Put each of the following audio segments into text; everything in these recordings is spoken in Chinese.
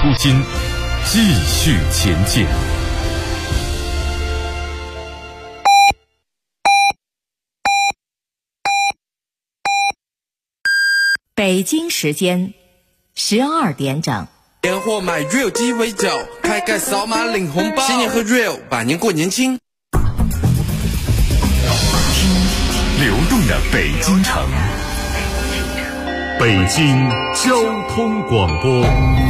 初心，继续前进。 北京时间12点整。 年货买 Real 鸡尾酒，开盖扫码领红包，新年和 Real 百年过年轻。 听流动的北京城，北京交通广播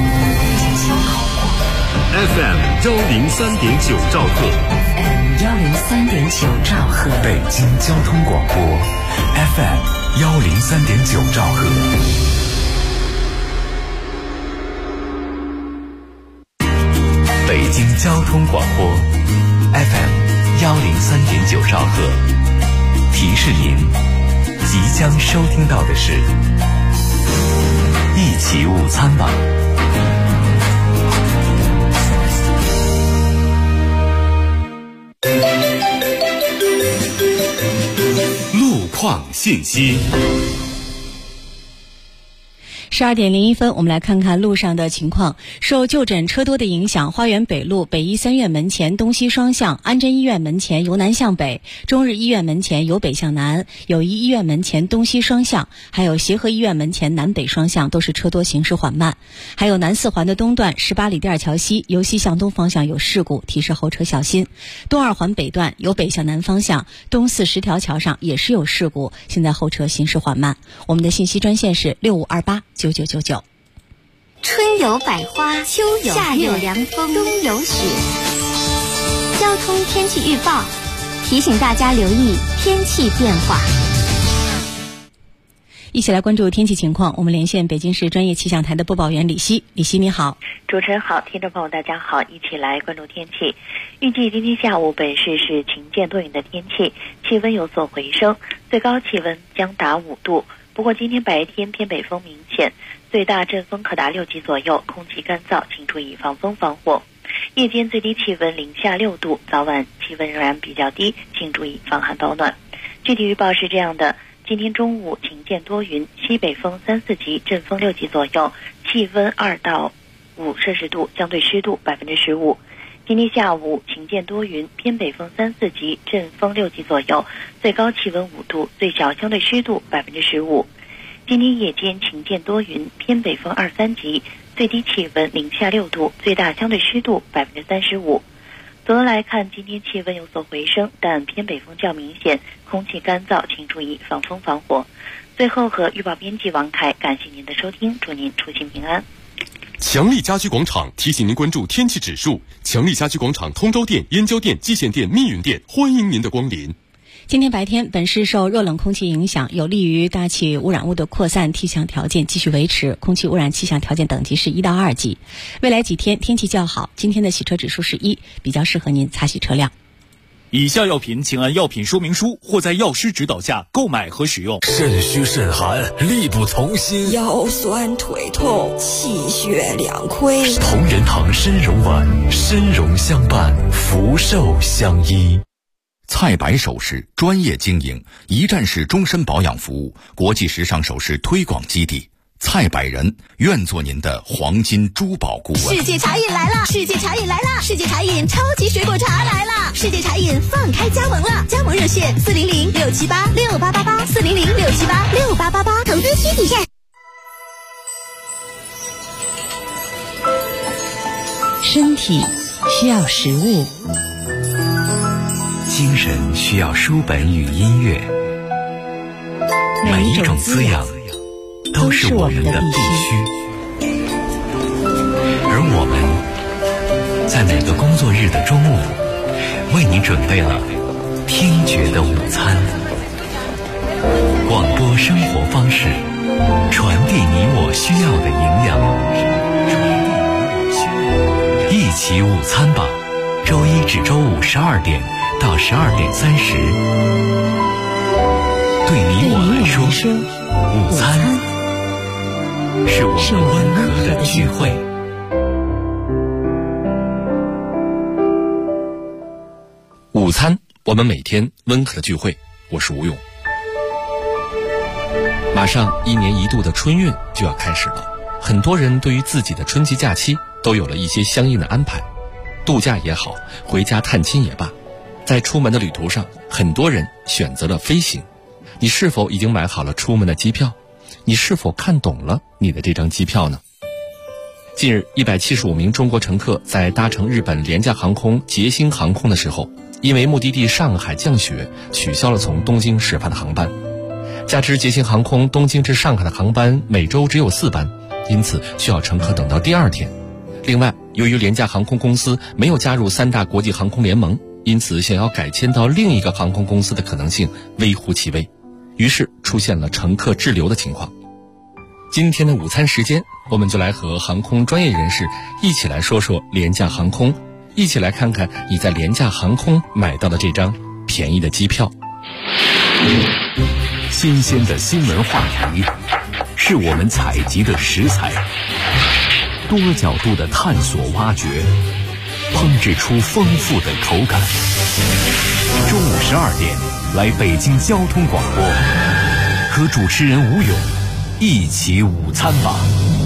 FM 103.9兆赫，103.9兆赫，北京交通广播 FM 103.9兆赫。北京交通广播 FM 103.9兆赫，提示您即将收听到的是一起午餐吧。路况信息。 12点01分，我们来看看路上的情况。受就诊车多的影响，花园北路北医三院门前东西双向，安贞医院门前由南向北，中日医院门前由北向南，友谊医院门前东西双向，还有协和医院门前南北双向都是车多，行驶缓慢。还有南四环的东段18里第二桥西由西向东方向有事故，提示后车小心。东二环北段由北向南方向东四10条桥上也是有事故，现在后车行驶缓慢。我们的信息专线是65289999。 春有百花，秋有夏有凉风，冬有雪。交通天气预报提醒大家留意天气变化。 一起来关注天气情况，我们连线北京市专业气象台的播报员李希。李希你好。 主持人好，听众朋友大家好，一起来关注天气。预计今天下午本市是晴间多云的天气，气温有所回升，最高气温将达5度。不过今天白天偏北风明显，最大阵风可达6级左右，空气干燥，请注意防风防火。夜间最低气温零下6度，早晚气温仍然比较低，请注意防寒保暖。具体预报是这样的：今天中午晴间多云，西北风3、4级，阵风6级左右，气温2到5摄氏度，相对湿度15%。今天下午晴间多云，偏北风3、4级，阵风6级左右，最高气温5度，最小相对湿度15%。今天夜间晴间多云，偏北风2、3级，最低气温零下6度，最大相对湿度35%。总的来看，今天气温有所回升，但偏北风较明显，空气干燥，请注意防风防火。最后和预报编辑王凯，感谢您的收听，祝您出行平安。 强力家居广场提醒您关注天气指数。强力家居广场通州店、燕郊店、蓟县店、密云店，欢迎您的光临。 今天白天，本市受热冷空气影响，有利于大气污染物的扩散气象条件继续维持，空气污染气象条件等级是1到2级。未来几天天气较好，今天的洗车指数是1，比较适合您擦洗车辆。 以下药品请按药品说明书或在药师指导下购买和使用。 肾虚肾寒，力不从心， 腰酸腿痛，气血两亏。 同仁堂参茸丸，参茸相伴，福寿相依。 菜百首饰专业经营，一站式终身保养服务，国际时尚首饰推广基地。菜百人愿做您的黄金珠宝顾问。 世界茶饮来了，世界茶饮来了，世界茶饮超级水果茶来了，世界茶饮放开加盟了，加盟热线400-678-6888，400-678-6888，投资需体验。 身体需要食物， 精神需要书本与音乐，每一种滋养都是我们的必须。而我们在每个工作日的中午，为你准备了听觉的午餐。广播生活方式，传递你我需要的营养。一起午餐吧，周一至周五12点到12点30。对你我来说，午餐是我们温和的聚会。 午餐，我们每天温和的聚会。我是吴勇。马上1年1度的春运就要开始了，很多人对于自己的春季假期都有了一些相应的安排。度假也好，回家探亲也罢，在出门的旅途上，很多人选择了飞行。你是否已经买好了出门的机票？你是否看懂了你的这张机票呢？近日，175名中国乘客在搭乘日本廉价航空捷星航空的时候，因为目的地上海降雪，取消了从东京始发的航班。加之捷星航空东京至上海的航班每周只有4班，因此需要乘客等到第2天。另外，由于廉价航空公司没有加入3大国际航空联盟，因此想要改签到另一个航空公司的可能性微乎其微，于是出现了乘客滞留的情况。今天的午餐时间，我们就来和航空专业人士一起来说说廉价航空，一起来看看你在廉价航空买到的这张便宜的机票。 新鲜的新闻话题是我们采集的食材，多角度的探索挖掘，烹制出丰富的口感。中午12点，来北京交通广播，和主持人吴勇一起午餐吧。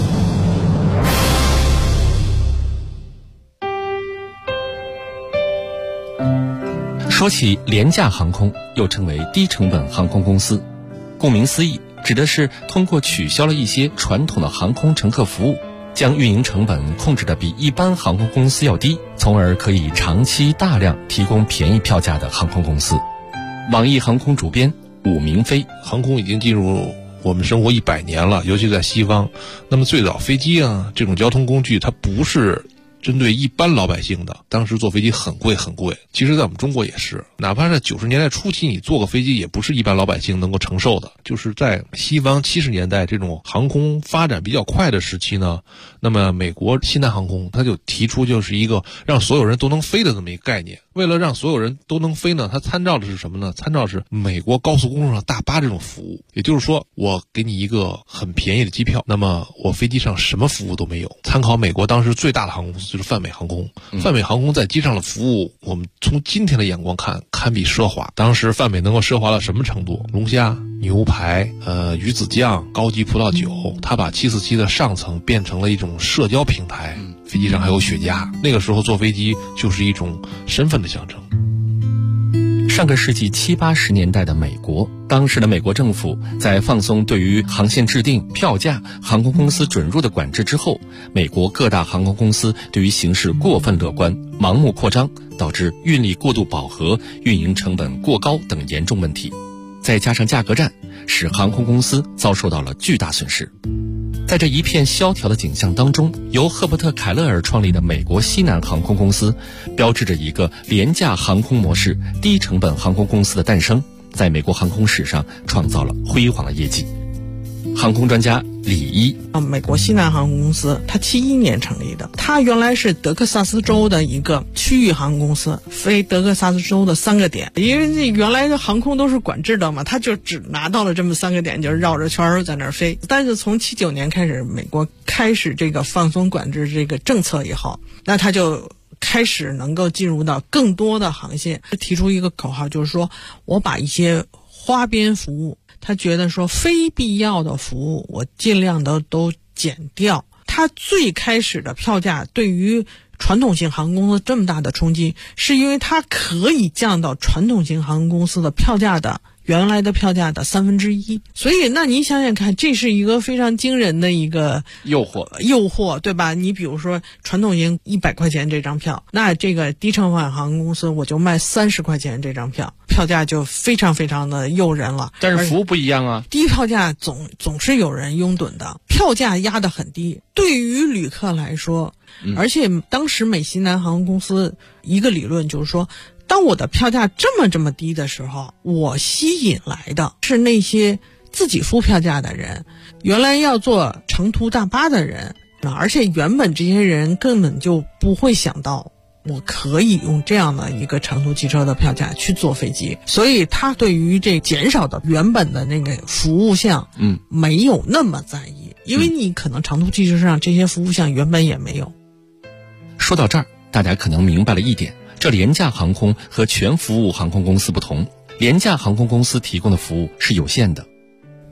说起廉价航空，又称为低成本航空公司，顾名思义，指的是通过取消了一些传统的航空乘客服务，将运营成本控制得比一般航空公司要低，从而可以长期大量提供便宜票价的航空公司。网易航空主编武明飞， 航空已经进入我们生活100年了，尤其在西方。那么最早飞机啊这种交通工具，它不是针对一般老百姓的，当时坐飞机很贵很贵。其实在我们中国也是，哪怕是90年代初期你坐个飞机也不是一般老百姓能够承受的。就是在西方70年代这种航空发展比较快的时期呢，那么美国西南航空它就提出就是一个让所有人都能飞的这么一个概念。为了让所有人都能飞呢，它参照的是什么呢？参照是美国高速公路上大巴这种服务。也就是说，我给你一个很便宜的机票，那么我飞机上什么服务都没有。参考美国当时最大的航空公司就是泛美航空，泛美航空在机上的服务，我们从今天的眼光看，堪比奢华。当时泛美能够奢华到什么程度？龙虾、牛排、鱼子酱、高级葡萄酒，它把747的上层变成了一种社交平台。飞机上还有雪茄，那个时候坐飞机就是一种身份的象征。 上个世纪70、80年代的美国，当时的美国政府在放松对于航线制定、票价、航空公司准入的管制之后，美国各大航空公司对于形势过分乐观，盲目扩张，导致运力过度饱和、运营成本过高等严重问题。再加上价格战，使航空公司遭受到了巨大损失。在这一片萧条的景象当中，由赫伯特·凯勒尔创立的美国西南航空公司，标志着一个廉价航空模式、低成本航空公司的诞生，在美国航空史上创造了辉煌的业绩。航空专家李一， 美国西南航空公司，它71年成立的，它原来是德克萨斯州的一个区域航空公司，飞德克萨斯州的3个点，因为这原来的航空都是管制的嘛，它就只拿到了这么3个点，就是绕着圈儿在那儿飞。但是从79年开始，美国开始这个放松管制这个政策以后，那它就开始能够进入到更多的航线，提出一个口号，就是说我把一些花边服务，他觉得说非必要的服务我尽量的都减掉。他最开始的票价对于传统型航空公司这么大的冲击，是因为它可以降到传统型航空公司的票价的原来的票价的1/3。所以那你想想看，这是一个非常惊人的一个诱惑，对吧？你比如说传统型100块钱这张票，那这个低成本航空公司我就卖30块钱这张票，票价就非常非常的诱人了。 但是服务不一样啊， 低票价总是有人拥趸的，票价压得很低，对于旅客来说，而且当时美西南航空公司一个理论就是说，当我的票价这么低的时候，我吸引来的是那些自己付票价的人，原来要坐长途大巴的人，而且原本这些人根本就不会想到我可以用这样的一个长途汽车的票价去坐飞机，所以他对于这减少的原本的那个服务项没有那么在意，因为你可能长途汽车上这些服务项原本也没有。 说到这儿，大家可能明白了一点，这廉价航空和全服务航空公司不同，廉价航空公司提供的服务是有限的。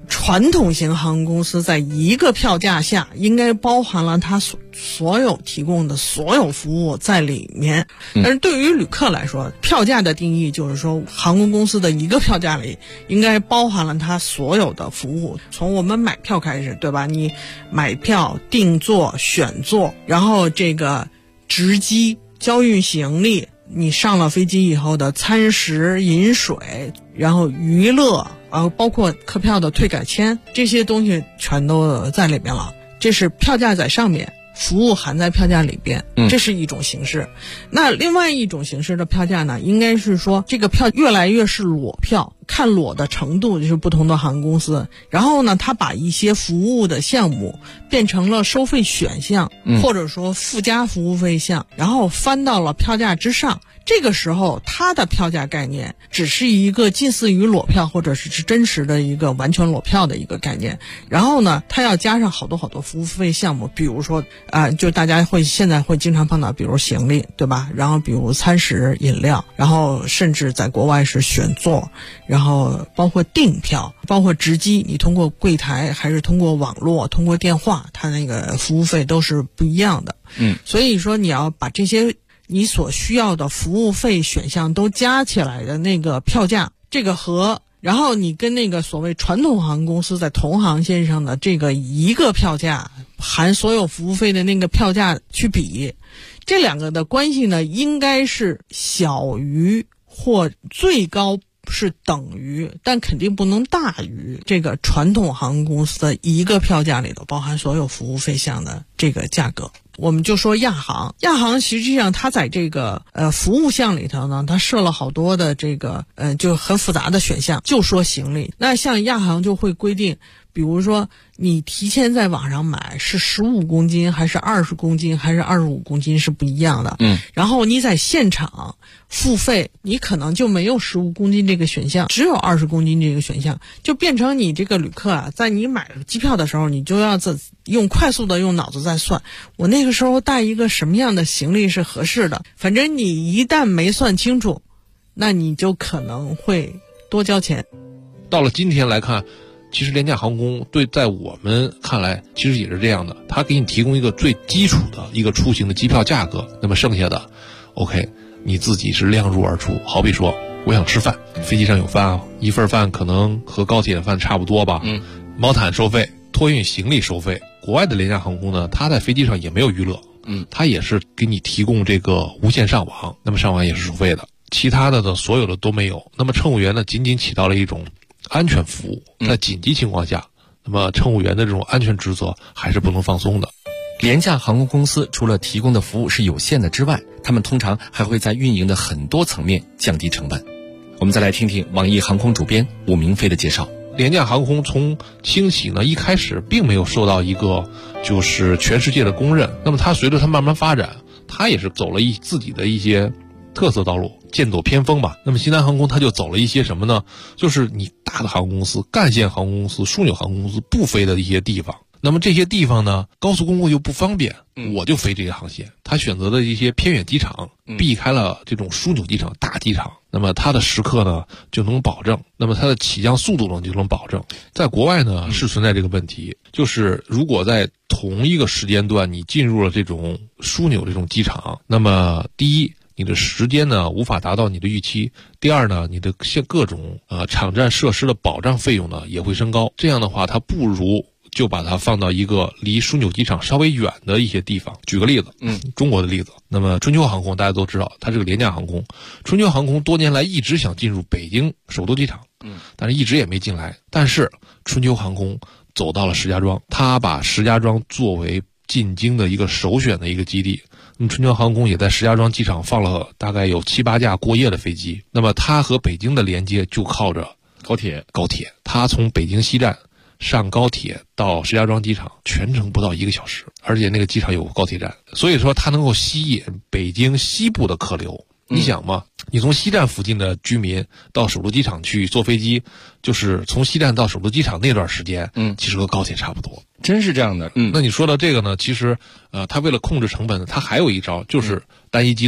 传统型航空公司在一个票价下应该包含了它所有提供的所有服务在里面。但是对于旅客来说，票价的定义就是说，航空公司的一个票价里应该包含了它所有的服务，从我们买票开始，对吧？你买票、订座、选座，然后这个值机、交运行李，你上了飞机以后的餐食、饮水，然后娱乐，包括客票的退改签，这些东西全都在里面了。这是票价在上面，服务含在票价里边，这是一种形式。那另外一种形式的票价呢，应该是说这个票越来越是裸票，看裸的程度就是不同的航空公司，然后呢，它把一些服务的项目变成了收费选项，或者说附加服务费项，然后翻到了票价之上。这个时候它的票价概念只是一个近似于裸票或者是真实的一个完全裸票的一个概念，然后呢它要加上好多服务费项目，比如说就大家现在会经常碰到，比如行李，对吧？然后比如餐食饮料，然后甚至在国外是选座，然后包括订票，包括值机，你通过柜台还是通过网络通过电话，它那个服务费都是不一样的。所以说你要把这些你所需要的服务费选项都加起来的那个票价，这个然后你跟那个所谓传统航空公司在同航线上的这个一个票价含所有服务费的那个票价去比，这两个的关系呢，应该是小于或最高是等于，但肯定不能大于这个传统航空公司的一个票价里头包含所有服务费项的这个价格。我们就说亚航实际上它在这个服务项里头呢，它设了好多的这个就很复杂的选项。就说行李，那像亚航就会规定，比如说你提前在网上买是15公斤还是20公斤还是25公斤是不一样的。然后你在现场付费，你可能就没有15公斤这个选项，只有20公斤这个选项，就变成你这个旅客在你买机票的时候，你就要快速的用脑子在算，我那个时候带一个什么样的行李是合适的。反正你一旦没算清楚，那你就可能会多交钱。 到了今天来看，其实廉价航空在我们看来其实也是这样的，它给你提供一个最基础的一个出行的机票价格，那么剩下的 OK 你自己是量入而出。好比说我想吃饭，飞机上有饭一份饭可能和高铁饭差不多吧，毛毯收费，托运行李收费。国外的廉价航空呢，它在飞机上也没有娱乐，它也是给你提供这个无线上网，那么上网也是收费的，其他的呢所有的都没有。那么乘务员呢，仅仅起到了一种安全服务，在紧急情况下，那么乘务员的这种安全职责还是不能放松的。 廉价航空公司除了提供的服务是有限的之外，他们通常还会在运营的很多层面降低成本。我们再来听听网易航空主编武明飞的介绍。 廉价航空从兴起呢，一开始并没有受到一个就是全世界的公认，那么它随着它慢慢发展，它也是走了自己的一些特色道路，剑走偏锋吧。那么西南航空它就走了一些什么呢？就是你大的航空公司、干线航空公司、枢纽航空公司不飞的一些地方。那么这些地方呢，高速公路又不方便，我就飞这些航线。他选择的一些偏远机场，避开了这种枢纽机场、大机场，那么它的时刻呢就能保证，那么它的起降速度呢就能保证。在国外呢是存在这个问题，就是如果在同一个时间段你进入了这种枢纽这种机场，那么第一，你的时间呢无法达到你的预期；第二呢，你的各种场站设施的保障费用呢也会升高。这样的话，它不如就把它放到一个离枢纽机场稍微远的一些地方。举个例子，中国的例子，那么春秋航空大家都知道，它是个廉价航空。春秋航空多年来一直想进入北京首都机场，但是一直也没进来。但是春秋航空走到了石家庄，它把石家庄作为进京的一个首选的一个基地。那么春秋航空也在石家庄机场放了大概有7、8架过夜的飞机。那么它和北京的连接就靠着高铁，它从北京西站上高铁到石家庄机场全程不到1个小时，而且那个机场有高铁站，所以说它能够吸引北京西部的客流。你想嘛，你从西站附近的居民到首都机场去坐飞机，就是从西站到首都机场那段时间，其实和高铁差不多。 真是这样的。 那你说到这个呢，其实它为了控制成本，它还有一招，就是单一机队。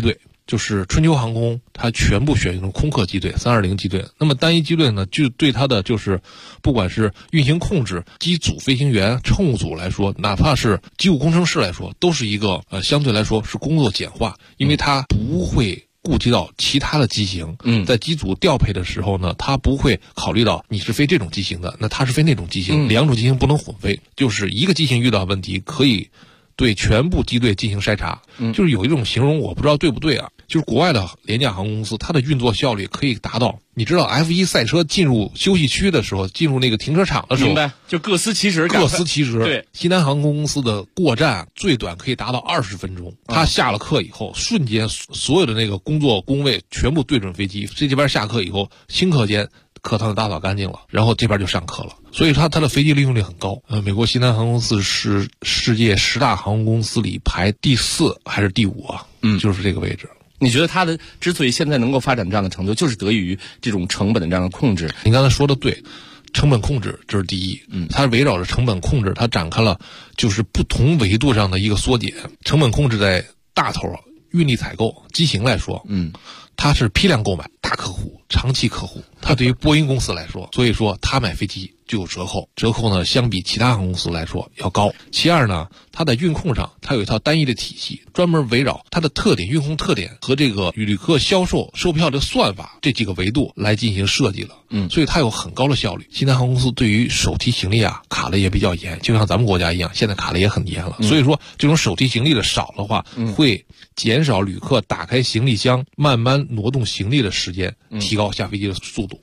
就是春秋航空，它全部选用空客机队320机队。那么单一机队呢，就对它的就是不管是运行控制、机组飞行员、乘务组来说，哪怕是机务工程师来说，都是一个相对来说是工作简化，因为它不会顾及到其他的机型，在机组调配的时候呢，它不会考虑到你是飞这种机型的，那它是飞那种机型，两种机型不能混飞，就是一个机型遇到问题可以对全部机队进行筛查。就是有一种形容我不知道对不对啊，就是国外的廉价航空公司，它的运作效率可以达到，你知道 F1 赛车进入休息区的时候，进入那个停车场的时候， 明白，就各司其职。 对，西南航空公司的过站最短可以达到20分钟。他下了课以后，瞬间所有的那个工作工位全部对准飞机，这边下课以后，顷刻间课堂打扫干净了，然后这边就上课了。所以它的飞机利用率很高。美国西南航空公司是世界10大航空公司里排第4还是第5啊？就是这个位置。 你觉得它的之所以现在能够发展这样的程度，就是得益于这种成本的这样的控制？ 你刚才说的对，成本控制这是第一。它围绕着成本控制，它展开了就是不同维度上的一个缩减。成本控制在大头运力采购机型来说，它是批量购买，大客户、长期客户。它对于波音公司来说，所以说它买飞机就有折扣，折扣呢相比其他航空公司来说要高。其二呢，它在运控上它有一套单一的体系，专门围绕它的特点、运控特点和这个旅客销售售票的算法这几个维度来进行设计了。所以它有很高的效率。西南航空公司对于手提行李卡的也比较严，就像咱们国家一样，现在卡的也很严了。所以说这种手提行李的少的话，会减少旅客打开行李箱慢慢挪动行李的时间，提高下飞机的速度。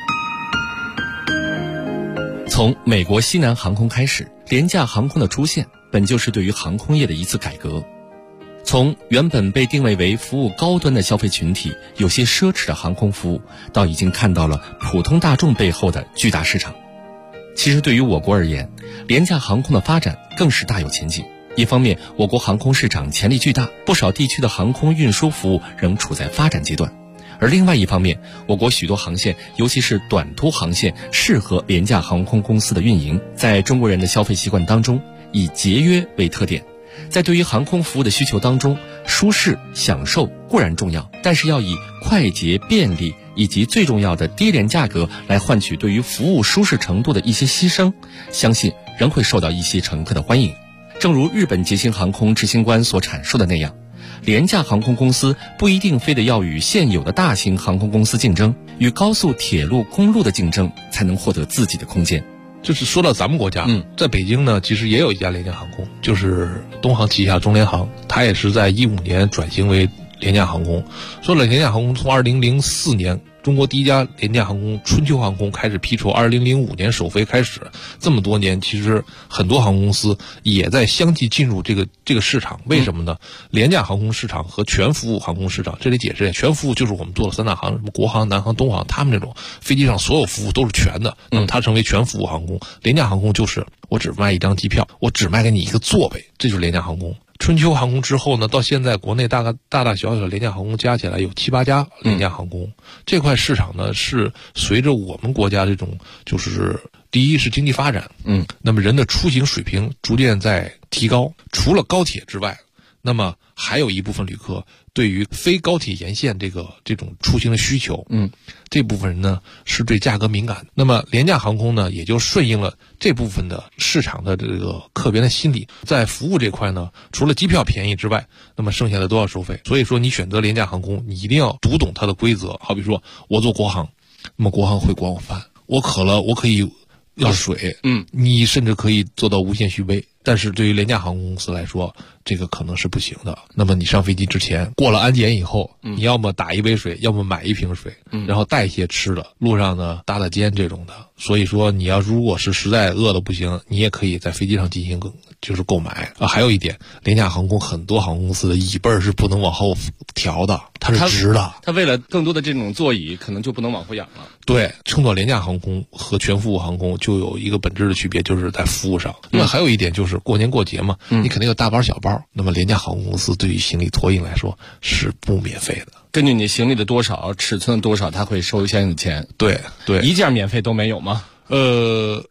从美国西南航空开始，廉价航空的出现本就是对于航空业的一次改革。从原本被定位为服务高端的消费群体，有些奢侈的航空服务，到已经看到了普通大众背后的巨大市场。其实对于我国而言，廉价航空的发展更是大有前景。一方面，我国航空市场潜力巨大，不少地区的航空运输服务仍处在发展阶段。而另外一方面，我国许多航线，尤其是短途航线，适合廉价航空公司的运营。在中国人的消费习惯当中，以节约为特点。在对于航空服务的需求当中，舒适享受固然重要，但是要以快捷便利以及最重要的低廉价格来换取对于服务舒适程度的一些牺牲，相信仍会受到一些乘客的欢迎。正如日本捷星航空执行官所阐述的那样，廉价航空公司不一定非得要与现有的大型航空公司竞争，与高速铁路、公路的竞争，才能获得自己的空间。 就是说到咱们国家，在北京呢，其实也有一家廉价航空，就是东航旗下中联航，它也是在2015年转型为廉价航空。说了廉价航空，从2004年中国第一家廉价航空春秋航空开始批出，2005年首飞开始，这么多年，其实很多航空公司也在相继进入这个市场。为什么呢？廉价航空市场和全服务航空市场，这里解释一下，全服务就是我们做的3大航，什么国航、南航、东航，他们这种飞机上所有服务都是全的，那么它成为全服务航空。廉价航空就是我只卖一张机票，我只卖给你一个座位，这就是廉价航空。春秋航空之后呢，到现在国内大大小小的廉价航空加起来有7、8家廉价航空。这块市场呢，是随着我们国家这种就是第一是经济发展，那么人的出行水平逐渐在提高。除了高铁之外，那么还有一部分旅客对于非高铁沿线这种出行的需求，这部分人呢是对价格敏感的。那么廉价航空呢，也就顺应了这部分的市场的这个客源的心理。在服务这块呢，除了机票便宜之外，那么剩下的都要收费。所以说你选择廉价航空，你一定要读懂它的规则。好比说我坐国航，那么国航会管我饭，我渴了我可以要水，你甚至可以做到无限续杯。但是对于廉价航空公司来说，这个可能是不行的。那么你上飞机之前过了安检以后，你要么打一杯水，要么买一瓶水，然后带一些吃的，路上呢搭搭肩这种的。所以说你要如果是实在饿的不行，你也可以在飞机上进行就是购买啊。还有一点，廉价航空很多航空公司的椅背是不能往后调的，它是直的。 它为了更多的这种座椅，可能就不能往后仰了。 对，称作廉价航空和全服务航空就有一个本质的区别，就是在服务上。另外还有一点就是过年过节嘛，你肯定有大包小包，那么廉价航空公司对于行李托运来说是不免费的。 根据你行李的多少、尺寸的多少，它会收相应的钱。 对， 一件免费都没有吗？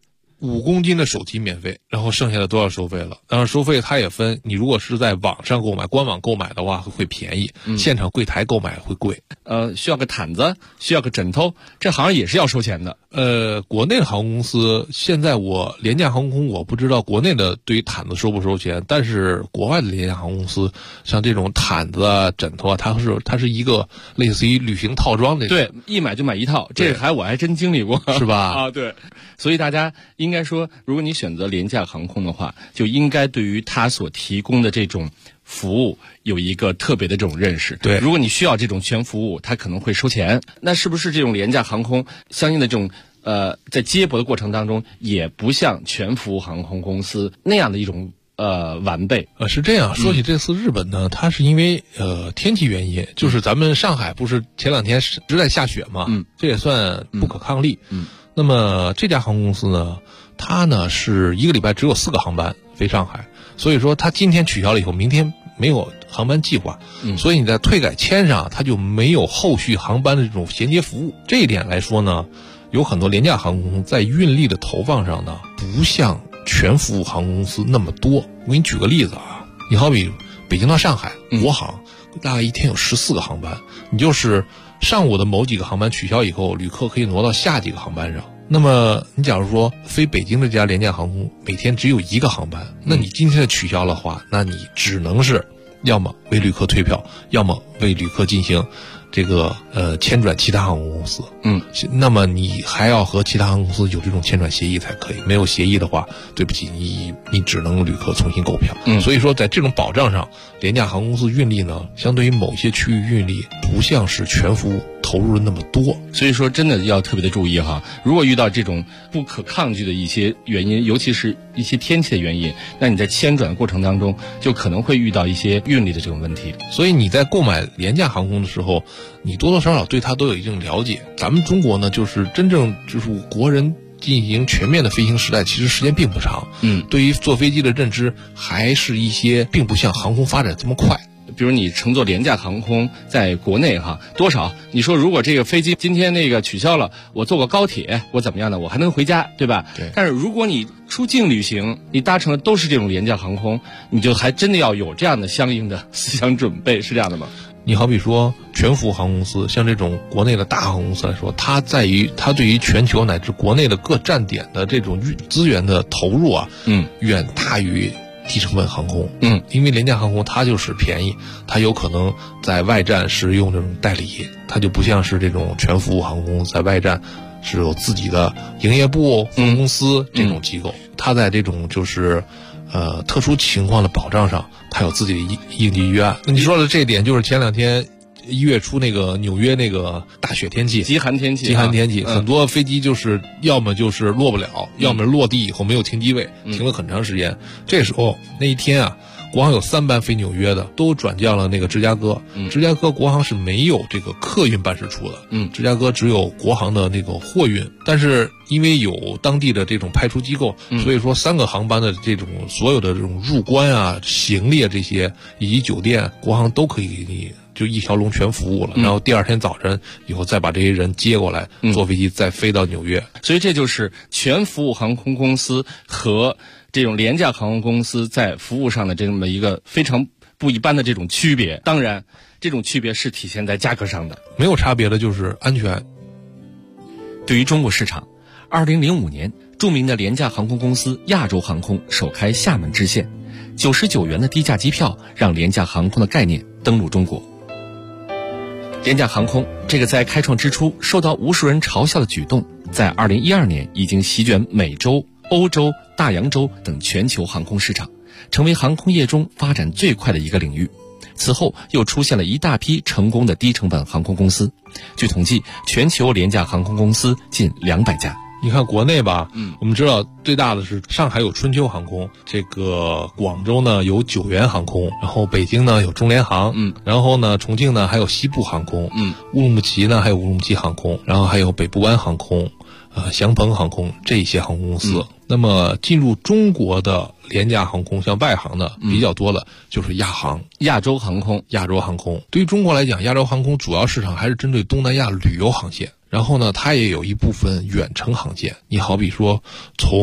5公斤的手机免费，然后剩下的都要收费了。当然收费它也分，你如果是在网上购买，官网购买的话会便宜，现场柜台购买会贵。 需要个毯子，需要个枕头，这好像也是要收钱的。 国内的航空公司，现在廉价航空我不知道国内的对于毯子收不收钱，但是国外的廉价航空公司，像这种毯子啊、枕头啊，它是一个类似于旅行套装的。 对，一买就买一套，这我还真经历过， 是吧？ 啊，对。所以大家应该说，如果你选择廉价航空的话，就应该对于它所提供的这种服务有一个特别的这种认识。 对， 如果你需要这种全服务，它可能会收钱。那是不是这种廉价航空相应的这种在接驳的过程当中，也不像全服务航空公司那样的一种完备？ 是这样。说起这次日本呢，它是因为天气原因，就是咱们上海不是前2天实在下雪嘛，这也算不可抗力。那么这家航空公司呢，它呢是一个礼拜只有4个航班飞上海，所以说它今天取消了以后，明天没有航班计划，所以你在退改签上它就没有后续航班的这种衔接服务。这一点来说呢，有很多廉价航空公司在运力的投放上呢，不像全服务航空公司那么多。我给你举个例子啊，你好比北京到上海，国航大概一天有14个航班，你就是上午的某几个航班取消以后，旅客可以挪到下几个航班上。那么你假如说飞北京这家廉价航空每天只有1个航班，那你今天的取消的话，那你只能是要么为旅客退票，要么为旅客进行这个迁转其他航空公司。那么你还要和其他航空公司有这种迁转协议才可以，没有协议的话，对不起，你只能旅客重新购票。所以说在这种保障上，廉价航空公司运力呢，相对于某些区域运力不像是全服务投入的那么多。 所以说真的要特别的注意哈，如果遇到这种不可抗拒的一些原因，尤其是一些天气的原因，那你在迁转过程当中就可能会遇到一些运力的这种问题。 所以你在购买廉价航空的时候，你多多少少对它都有一定了解。咱们中国呢，就是真正就是国人进行全面的飞行时代，其实时间并不长。对于坐飞机的认知还是一些并不像航空发展这么快。 比如你乘坐廉价航空在国内多少，你说如果这个飞机今天那个取消了，我坐个高铁我怎么样呢？我还能回家，对吧？ 对。 但是如果你出境旅行，你搭乘的都是这种廉价航空，你就还真的要有这样的相应的思想准备，是这样的吗？ 你好比说全服务航空公司，像这种国内的大航空公司来说，它对于全球乃至国内的各站点的这种资源的投入啊，远大于低成本航空。因为廉价航空它就是便宜，它有可能在外站是用这种代理，它就不像是这种全服务航空在外站是有自己的营业部、分公司这种机构，它在这种就是特殊情况的保障上，它有自己的应急预案。那你说的这一点，就是前2天1月初那个纽约那个大雪天气， 极寒天气， 很多飞机就是要么就是落不了，要么落地以后没有停机位，停了很长时间。这时候那一天啊，国航有3班飞纽约的都转降了那个芝加哥。芝加哥国航是没有这个客运办事处的，芝加哥只有国航的那个货运。但是因为有当地的这种派出机构，所以说3个航班的这种所有的这种入关啊、行李啊这些以及酒店，国航都可以给你就一条龙全服务了。然后第2天早晨以后再把这些人接过来，坐飞机再飞到纽约。 所以这就是全服务航空公司和这种廉价航空公司在服务上的这么一个非常不一般的这种区别。当然这种区别是体现在价格上的。 没有差别的就是安全。 对于中国市场，2005年著名的廉价航空公司亚洲航空首开厦门支线，99元的低价机票让廉价航空的概念登陆中国。廉价航空这个在开创之初受到无数人嘲笑的举动，在2012年已经席卷美洲、欧洲、大洋洲等全球航空市场，成为航空业中发展最快的一个领域。此后又出现了一大批成功的低成本航空公司，据统计，全球廉价航空公司近200家。 你看国内吧，我们知道最大的是上海有春秋航空，这个广州呢有九元航空，然后北京呢有中联航，然后呢重庆呢还有西部航空，乌鲁木齐呢还有乌鲁木齐航空，然后还有北部湾航空，祥鹏航空这些航空公司。那么进入中国的廉价航空，像外航的比较多的就是亚航、 亚洲航空。 对于中国来讲，亚洲航空主要市场还是针对东南亚旅游航线。然后呢，它也有一部分远程航线。你好比说，从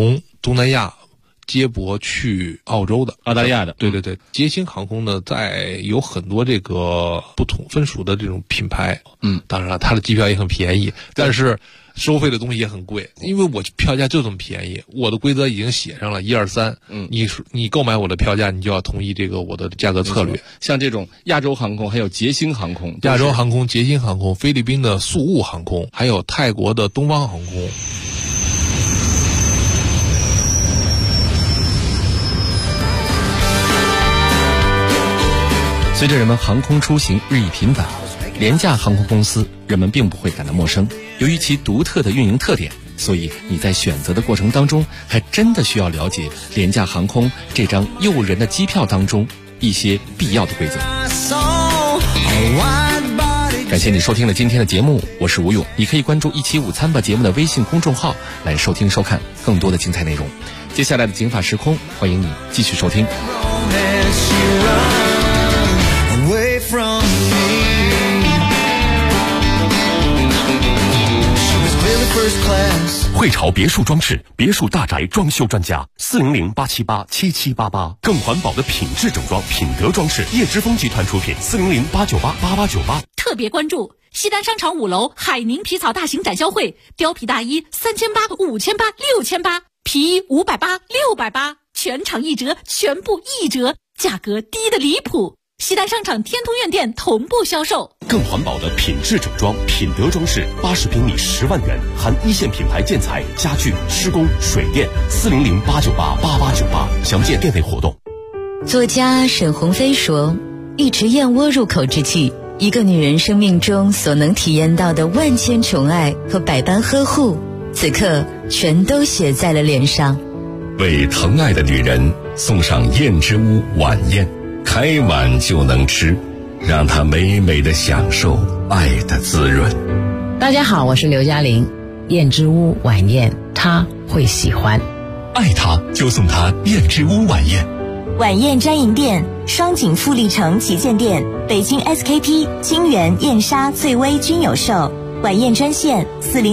东南亚接驳去澳洲的， 澳大利亚的。 对对对，捷星航空呢，在有很多这个不同分属的这种品牌。当然了，它的机票也很便宜，但是收费的东西也很贵，因为我票价就这么便宜，我的规则已经写上了1、2、3。你购买我的票价，你就要同意这个我的价格策略。 像这种亚洲航空，还有捷星航空、 亚洲航空、捷星航空、菲律宾的宿务航空，还有泰国的东方航空。 随着人们航空出行日益频繁，廉价航空公司人们并不会感到陌生。由于其独特的运营特点，所以你在选择的过程当中，还真的需要了解廉价航空这张诱人的机票当中一些必要的规则。感谢你收听了今天的节目，我是吴勇。你可以关注一期午餐吧节目的微信公众号来收听收看更多的精彩内容。接下来的警法时空，欢迎你继续收听。 汇潮别墅装饰，别墅大宅装修专家，400-878-7788，更环保的品质整装，品德装饰，叶之峰集团出品，400-898-8898。 特别关注西单商场5楼海宁皮草大型展销会，貂皮大衣3800、5800、6800，皮衣580、680，全场1折，全部1折，价格低得离谱。西单商场天通苑店同步销售。 更环保的品质整装，品德装饰，80平米10万元，含一线品牌建材、家具、施工、水电，400-898-8898，详见店内活动。 作家沈鸿飞说，一池燕窝入口之际，一个女人生命中所能体验到的万千宠爱和百般呵护，此刻全都写在了脸上。 为疼爱的女人送上燕之屋晚宴，开碗就能吃，让她美美的享受爱的滋润。 大家好，我是刘嘉玲。燕之屋晚宴，她会喜欢。 爱她就送她燕之屋晚宴。 晚宴专营店：双井富力城旗舰店、北京 SKP、金源、燕莎、翠微均有售。晚宴专线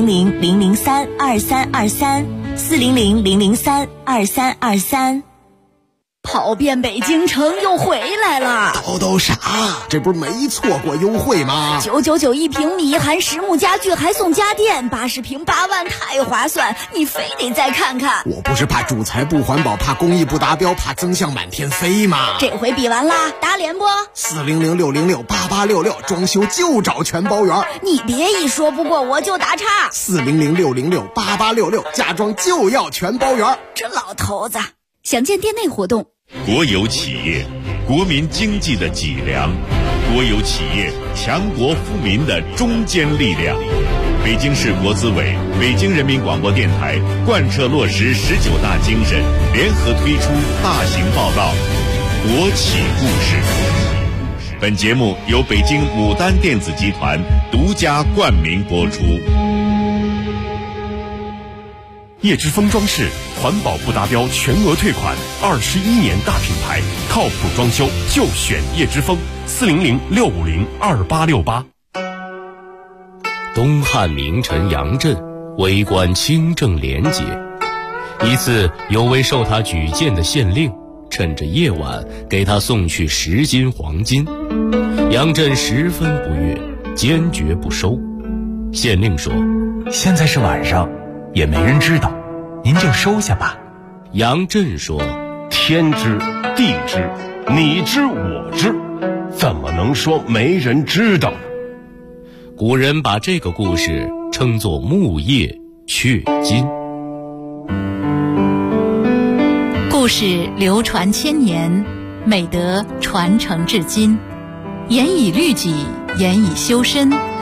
400-003-2323，400-003-2323。 跑遍北京城又回来了， 都啥？这不是没错过优惠吗 ？999一平米，含实木家具还送家电，80平8万，太划算！你非得再看看。 我不是怕主材不环保，怕工艺不达标，怕增项满天飞吗？ 这回比完啦，打脸不 ？400-606-8866，装修就找全包圆。 你别一说不过我就打岔。 400-606-8866，家装就要全包圆。 这老头子。详见店内活动。 国有企业，国民经济的脊梁；国有企业，强国富民的中坚力量。北京市国资委、北京人民广播电台贯彻落实19大精神，联合推出大型报告《国企故事》。本节目由北京牡丹电子集团独家冠名播出。 叶之峰装饰，环保不达标全额退款，21年大品牌，靠谱装修就选叶之峰，400-650-2868。 东汉名臣杨震为官清正廉洁，一次有位受他举荐的县令趁着夜晚给他送去10斤黄金，杨震十分不悦，坚决不收。县令说：“ 现在是晚上，也没人知道，您就收下吧。” 杨震说：“ 天知地知，你知我知，怎么能说没人知道呢？” 古人把这个故事称作木叶雀金。 故事流传千年，美德传承至今，严以律己，严以修身，